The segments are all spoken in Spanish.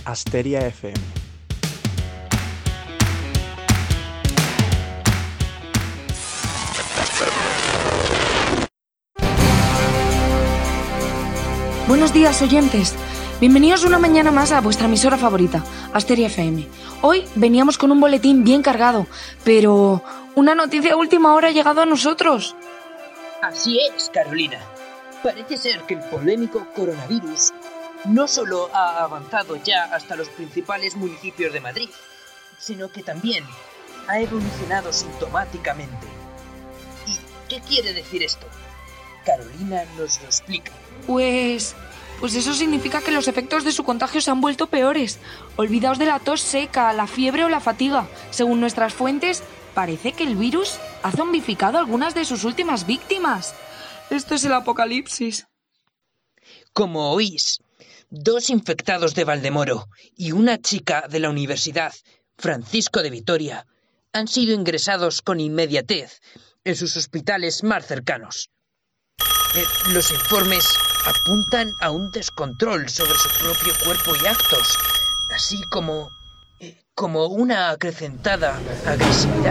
Asteria FM. Buenos días, oyentes. Bienvenidos una mañana más a vuestra emisora favorita, Asteria FM. Hoy veníamos con un boletín bien cargado, pero una noticia de última hora ha llegado a nosotros. Así es, Carolina. Parece ser que el polémico coronavirus no solo ha avanzado ya hasta los principales municipios de Madrid, sino que también ha evolucionado sintomáticamente. ¿Y qué quiere decir esto? Carolina nos lo explica. Pues eso significa que los efectos de su contagio se han vuelto peores. Olvidaos de la tos seca, la fiebre o la fatiga. Según nuestras fuentes, parece que el virus ha zombificado a algunas de sus últimas víctimas. Esto es el apocalipsis. Como oís, 2 infectados de Valdemoro y una chica de la Universidad Francisco de Vitoria han sido ingresados con inmediatez en sus hospitales más cercanos. Los informes apuntan a un descontrol sobre su propio cuerpo y actos, así como una acrecentada agresividad.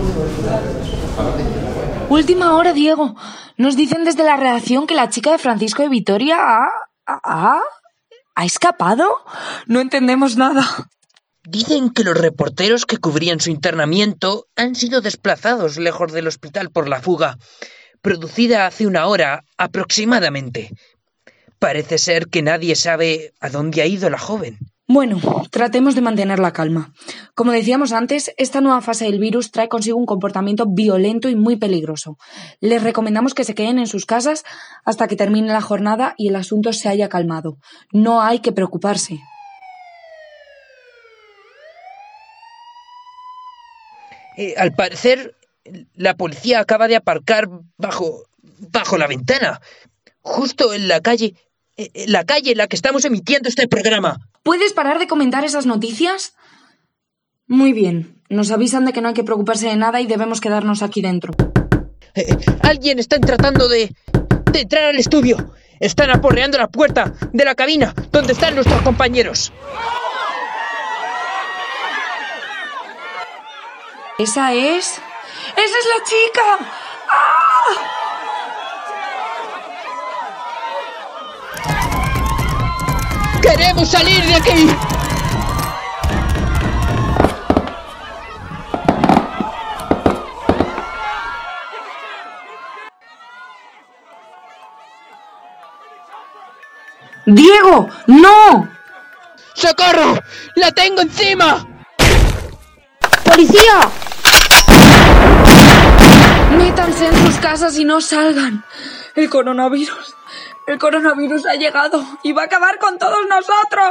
Última hora, Diego. Nos dicen desde la redacción que la chica de Francisco de Vitoria ¿ha escapado? No entendemos nada. Dicen que los reporteros que cubrían su internamiento han sido desplazados lejos del hospital por la fuga, producida hace 1 hora aproximadamente. Parece ser que nadie sabe a dónde ha ido la joven. Bueno, tratemos de mantener la calma. Como decíamos antes, esta nueva fase del virus trae consigo un comportamiento violento y muy peligroso. Les recomendamos que se queden en sus casas hasta que termine la jornada y el asunto se haya calmado. No hay que preocuparse. Al parecer, la policía acaba de aparcar bajo la ventana, justo en la calle en la que estamos emitiendo este programa. ¿Puedes parar de comentar esas noticias? Muy bien. Nos avisan de que no hay que preocuparse de nada y debemos quedarnos aquí dentro. Alguien está tratando de entrar al estudio. Están aporreando la puerta de la cabina donde están nuestros compañeros. ¿Esa es la chica! ¡Ah! ¡Queremos salir de aquí! ¡Diego! ¡No! ¡Socorro! ¡La tengo encima! ¡Policía! Métanse en sus casas y no salgan. El coronavirus ha llegado y va a acabar con todos nosotros.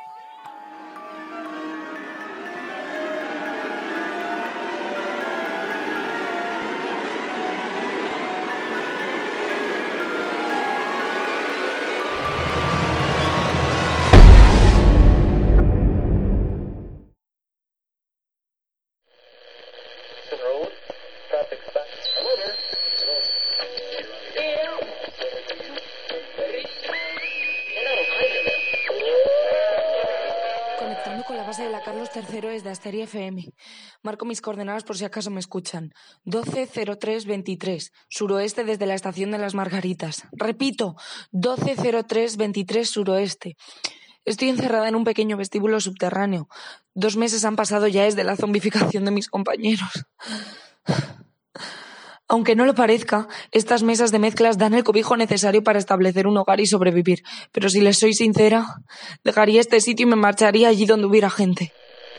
Conectando con la base de la Carlos III desde Asteria FM. Marco mis coordenadas por si acaso me escuchan. 120323, suroeste desde la estación de las Margaritas. Repito, 120323 suroeste. Estoy encerrada en un pequeño vestíbulo subterráneo. 2 meses han pasado ya desde la zombificación de mis compañeros. Aunque no lo parezca, estas mesas de mezclas dan el cobijo necesario para establecer un hogar y sobrevivir. Pero si les soy sincera, dejaría este sitio y me marcharía allí donde hubiera gente.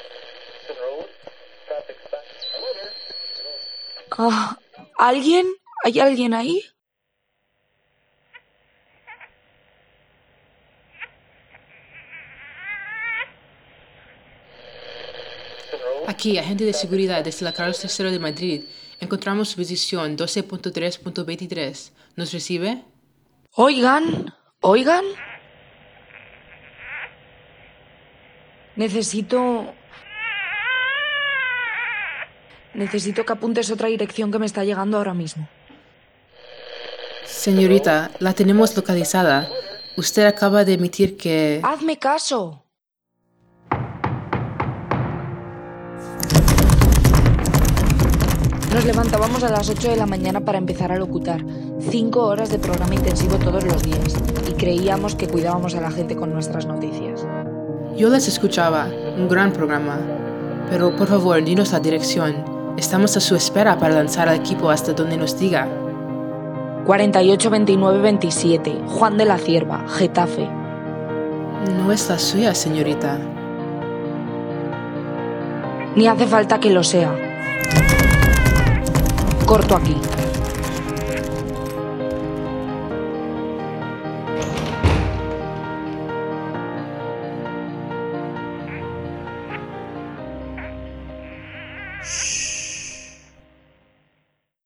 ¿Alguien? ¿Hay alguien ahí? Aquí, agente de seguridad desde la Carlos III de Madrid. Encontramos su posición 12.3.23. ¿Nos recibe? Oigan. Necesito que apuntes otra dirección que me está llegando ahora mismo. Señorita, la tenemos localizada. Usted acaba de emitir que... ¡Hazme caso! Nos levantábamos a las 8 de la mañana para empezar a locutar. 5 horas de programa intensivo todos los días. Y creíamos que cuidábamos a la gente con nuestras noticias. Yo les escuchaba, un gran programa. Pero por favor, dinos la dirección. Estamos a su espera para lanzar al equipo hasta donde nos diga. 482927, Juan de la Cierva, Getafe. No es la suya, señorita. Ni hace falta que lo sea. Corto aquí.